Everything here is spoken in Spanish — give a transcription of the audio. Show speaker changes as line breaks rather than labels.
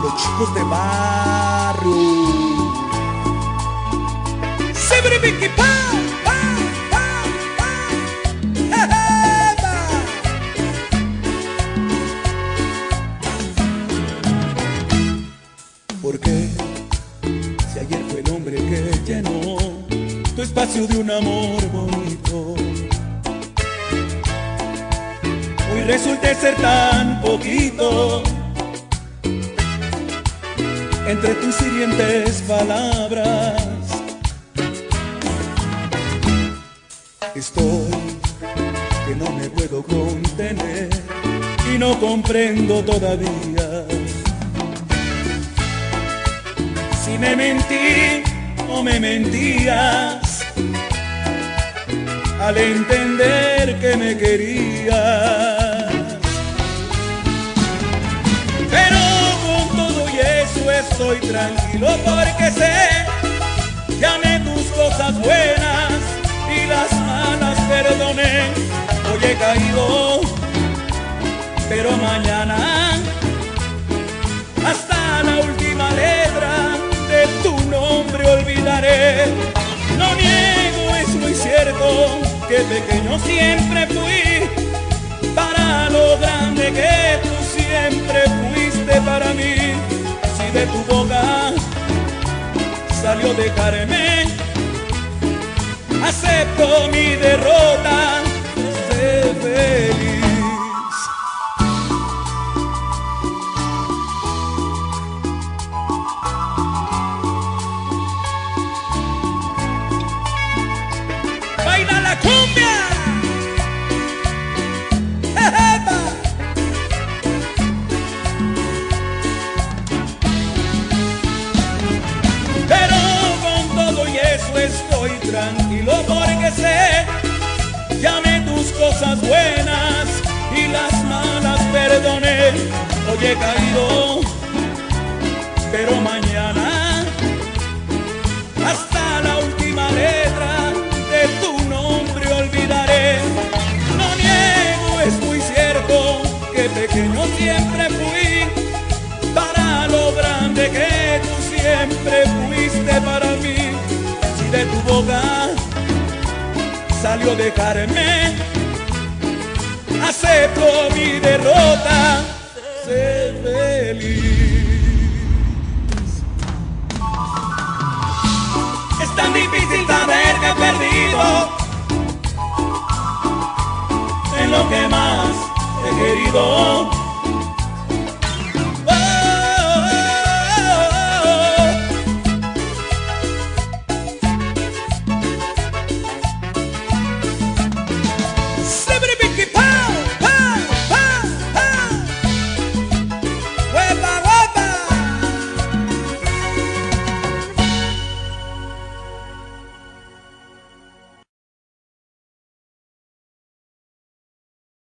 los chicos de barrio. ¡Sibribiki-pa! ¿Por qué? Si ayer fue el hombre que llenó tu espacio de un amor bonito, hoy resulta ser tan poquito. Entre tus hirientes palabras estoy que no me puedo contener y no comprendo todavía si me mentí o me mentías al entender que me querías. Pero con todo y eso estoy tranquilo porque sé que amé tus cosas buenas y las malas perdoné. Hoy he caído, pero mañana hasta la última letra de tu nombre olvidaré. No niego, es muy cierto que pequeño siempre fui para lo grande que tú siempre fuiste para mí. Si de tu boca salió dejarme, acepto mi derrota, sé feliz. ¡Baila la cumbia! ¡Epa! Pero con todo y eso estoy tranquilo porque sé que amé tus cosas buenas y las malas perdoné. Hoy he caído, pero mañana hasta la última letra de tu nombre olvidaré. No niego, es muy cierto que pequeño siempre fui para lo grande que tú siempre fuiste para mí. Si de tu boca salió dejarme, acepto mi derrota, sé feliz. Es tan difícil saber que he perdido en lo que más he querido.